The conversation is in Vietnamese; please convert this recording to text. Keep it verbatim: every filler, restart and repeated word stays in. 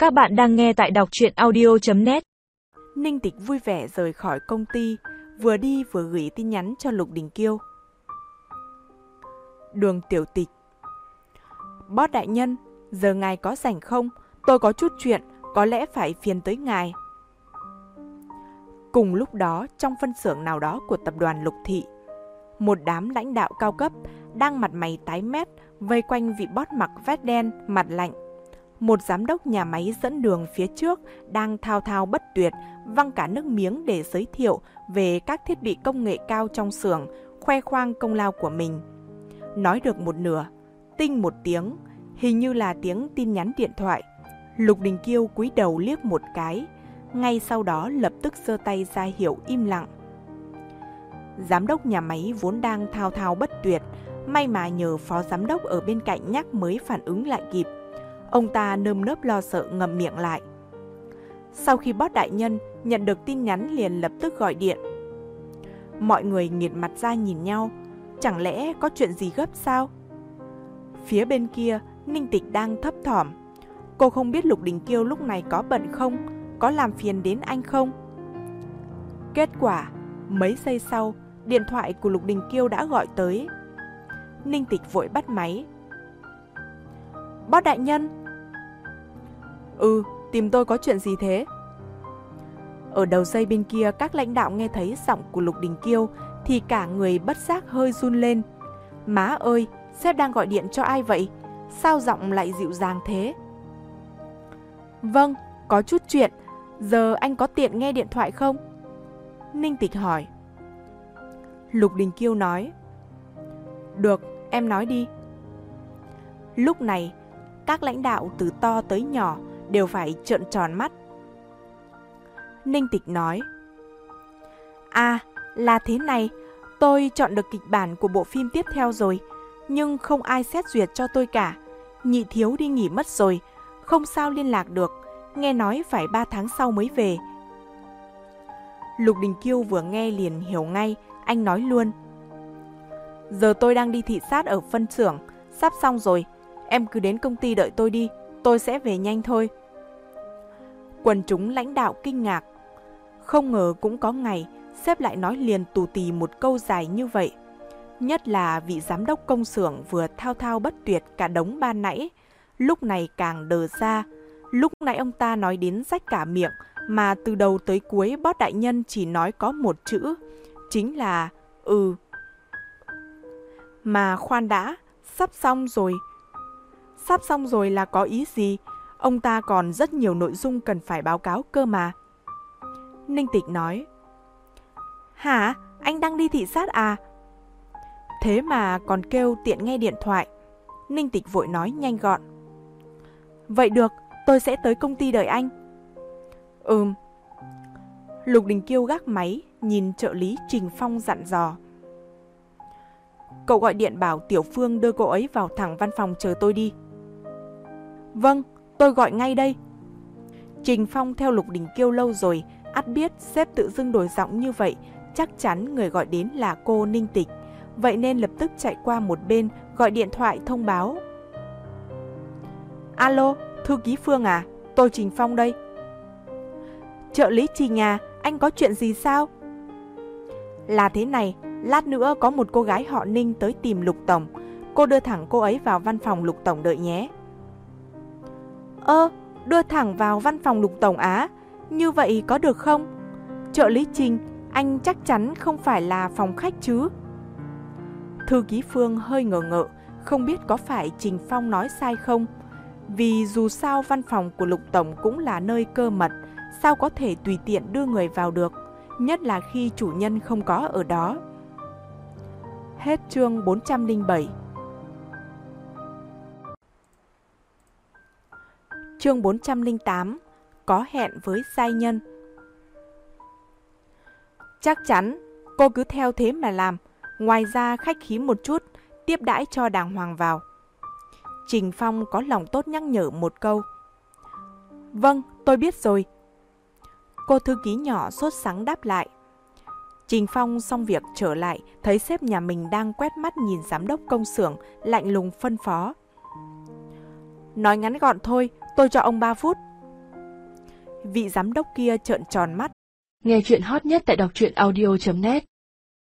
Các bạn đang nghe tại đọc truyện audio chấm net. Ninh Tịch vui vẻ rời khỏi công ty, vừa đi vừa gửi tin nhắn cho Lục Đình Kiêu. Đường Tiểu Tịch. Boss đại nhân, giờ ngài có rảnh không? Tôi có chút chuyện, có lẽ phải phiền tới ngài. Cùng lúc đó, trong phân xưởng nào đó của tập đoàn Lục Thị, một đám lãnh đạo cao cấp đang mặt mày tái mét vây quanh vị boss mặc vest đen, mặt lạnh. Một giám đốc nhà máy dẫn đường phía trước đang thao thao bất tuyệt, văng cả nước miếng để giới thiệu về các thiết bị công nghệ cao trong xưởng, khoe khoang công lao của mình. Nói được một nửa, tinh một tiếng, hình như là tiếng tin nhắn điện thoại. Lục Đình Kiêu cúi đầu liếc một cái, ngay sau đó lập tức giơ tay ra hiệu im lặng. Giám đốc nhà máy vốn đang thao thao bất tuyệt, may mà nhờ phó giám đốc ở bên cạnh nhắc mới phản ứng lại kịp. Ông ta nơm nớp lo sợ ngậm miệng lại. Sau khi boss đại nhân nhận được tin nhắn liền lập tức gọi điện. Mọi người nghiệt mặt ra nhìn nhau, chẳng lẽ có chuyện gì gấp sao? Phía bên kia, Ninh Tịch đang thấp thỏm. Cô không biết Lục Đình Kiêu lúc này có bận không, có làm phiền đến anh không? Kết quả, mấy giây sau, điện thoại của Lục Đình Kiêu đã gọi tới. Ninh Tịch vội bắt máy. Boss đại nhân. Ừ, tìm tôi có chuyện gì thế? Ở đầu dây bên kia, các lãnh đạo nghe thấy giọng của Lục Đình Kiêu thì cả người bất giác hơi run lên. Má ơi, sếp đang gọi điện cho ai vậy? Sao giọng lại dịu dàng thế? Vâng, có chút chuyện. Giờ anh có tiện nghe điện thoại không? Ninh Tịch hỏi. Lục Đình Kiêu nói. Được, em nói đi. Lúc này, các lãnh đạo từ to tới nhỏ đều phải trợn tròn mắt. Ninh Tịch nói. À, là thế này, tôi chọn được kịch bản của bộ phim tiếp theo rồi, nhưng không ai xét duyệt cho tôi cả. Nhị thiếu đi nghỉ mất rồi, không sao liên lạc được, nghe nói phải ba tháng sau mới về. Lục Đình Kiêu vừa nghe liền hiểu ngay, anh nói luôn. Giờ tôi đang đi thị sát ở phân xưởng, sắp xong rồi, em cứ đến công ty đợi tôi đi, tôi sẽ về nhanh thôi. Quần chúng lãnh đạo kinh ngạc. Không ngờ cũng có ngày, sếp lại nói liền tù tì một câu dài như vậy. Nhất là vị giám đốc công xưởng vừa thao thao bất tuyệt cả đống ban nãy, lúc này càng đờ ra. Lúc nãy ông ta nói đến rách cả miệng, mà từ đầu tới cuối boss đại nhân chỉ nói có một chữ, chính là ừ. Mà khoan đã, sắp xong rồi. Sắp xong rồi là có ý gì? Ông ta còn rất nhiều nội dung cần phải báo cáo cơ mà. Ninh Tịch nói. Hả? Anh đang đi thị sát à? Thế mà còn kêu tiện nghe điện thoại. Ninh Tịch vội nói nhanh gọn. Vậy được, tôi sẽ tới công ty đợi anh. Ừm. Lục Đình Kiêu gác máy, nhìn trợ lý Trình Phong dặn dò. Cậu gọi điện bảo Tiểu Phương đưa cô ấy vào thẳng văn phòng chờ tôi đi. Vâng, tôi gọi ngay đây. Trình Phong theo Lục Đình Kiêu lâu rồi, ắt biết sếp tự dưng đổi giọng như vậy, chắc chắn người gọi đến là cô Ninh Tịch. Vậy nên lập tức chạy qua một bên, gọi điện thoại thông báo. Alo, thư ký Phương à, tôi Trình Phong đây. Trợ lý Trình à, anh có chuyện gì sao? Là thế này, lát nữa có một cô gái họ Ninh tới tìm Lục Tổng. Cô đưa thẳng cô ấy vào văn phòng Lục Tổng đợi nhé. Ơ, đưa thẳng vào văn phòng Lục Tổng á? Như vậy có được không? Trợ lý Trình, anh chắc chắn không phải là phòng khách chứ? Thư ký Phương hơi ngờ ngợ, không biết có phải Trình Phong nói sai không? Vì dù sao văn phòng của Lục Tổng cũng là nơi cơ mật, sao có thể tùy tiện đưa người vào được, nhất là khi chủ nhân không có ở đó. Hết chương bốn trăm lẻ bảy. Chương bốn trăm lẻ tám. Có hẹn với giai nhân. Chắc chắn, cô cứ theo thế mà làm. Ngoài ra khách khí một chút, tiếp đãi cho đàng hoàng vào. Trình Phong có lòng tốt nhắc nhở một câu. Vâng, tôi biết rồi. Cô thư ký nhỏ sốt sắng đáp lại. Trình Phong xong việc trở lại, thấy sếp nhà mình đang quét mắt nhìn giám đốc công xưởng, lạnh lùng phân phó. Nói ngắn gọn thôi, tôi cho ông ba phút. Vị giám đốc kia trợn tròn mắt. Nghe chuyện hot nhất tại đọc truyện audio chấm net